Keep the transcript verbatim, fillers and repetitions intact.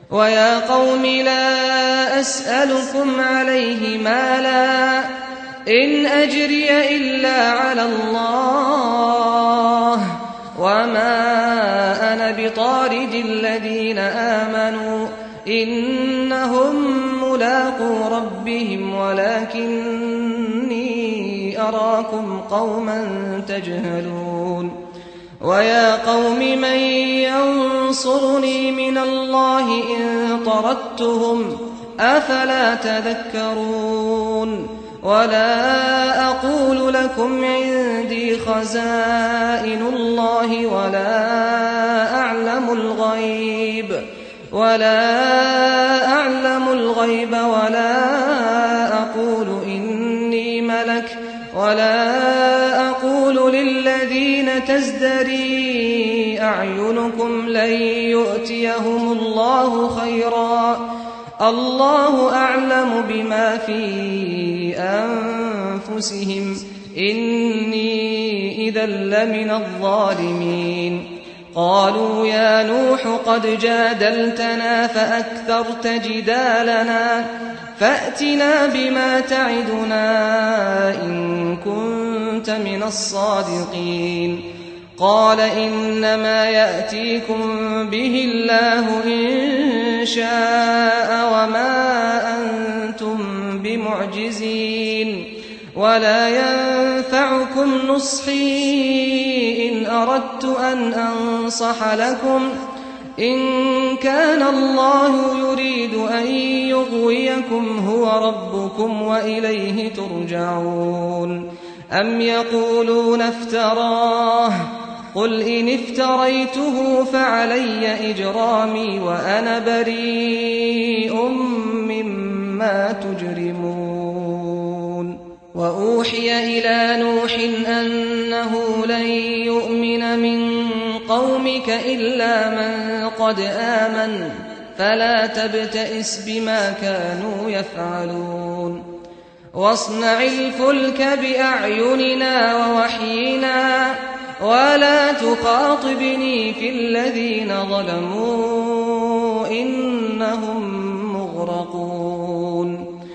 ويا قوم لا أسألكم عليه مالا إن أجري إلا على الله وما أنا بطارد الذين آمنوا إنهم ملاقو ربهم ولكني أراكم قوما تجهلون ويا قوم من ينصرني من الله إن طردتهم أفلا تذكرون ولا أقول لكم عندي خزائن الله ولا أعلم الغيب ولا أعلم الغيب ولا أقول إني ملك ولا أقول للذين تزدري أعينكم لن يؤتيهم الله خيرا الله أعلم بما في أنفسهم إني إذا لمن الظالمين قالوا يا نوح قد جادلتنا فأكثرت جدالنا فأتنا بما تعدنا إن كنت من الصادقين قال إنما يأتيكم به الله إن شاء وما أنتم بمعجزين ولا ينفعكم نصحي إن أردت أن أنصح لكم إن كان الله يريد أن يغويكم هو ربكم وإليه ترجعون أم يقولون افتراه قل إن افتريته فعلي إجرامي وأنا بريء مما تجرمون وأوحي إلى نوح أنه لن يؤمن من قومك إلا من قد آمن فلا تبتئس بما كانوا يفعلون واصنع الفلك بأعيننا ووحينا ولا تخاطبني في الذين ظلموا إنهم مغرقون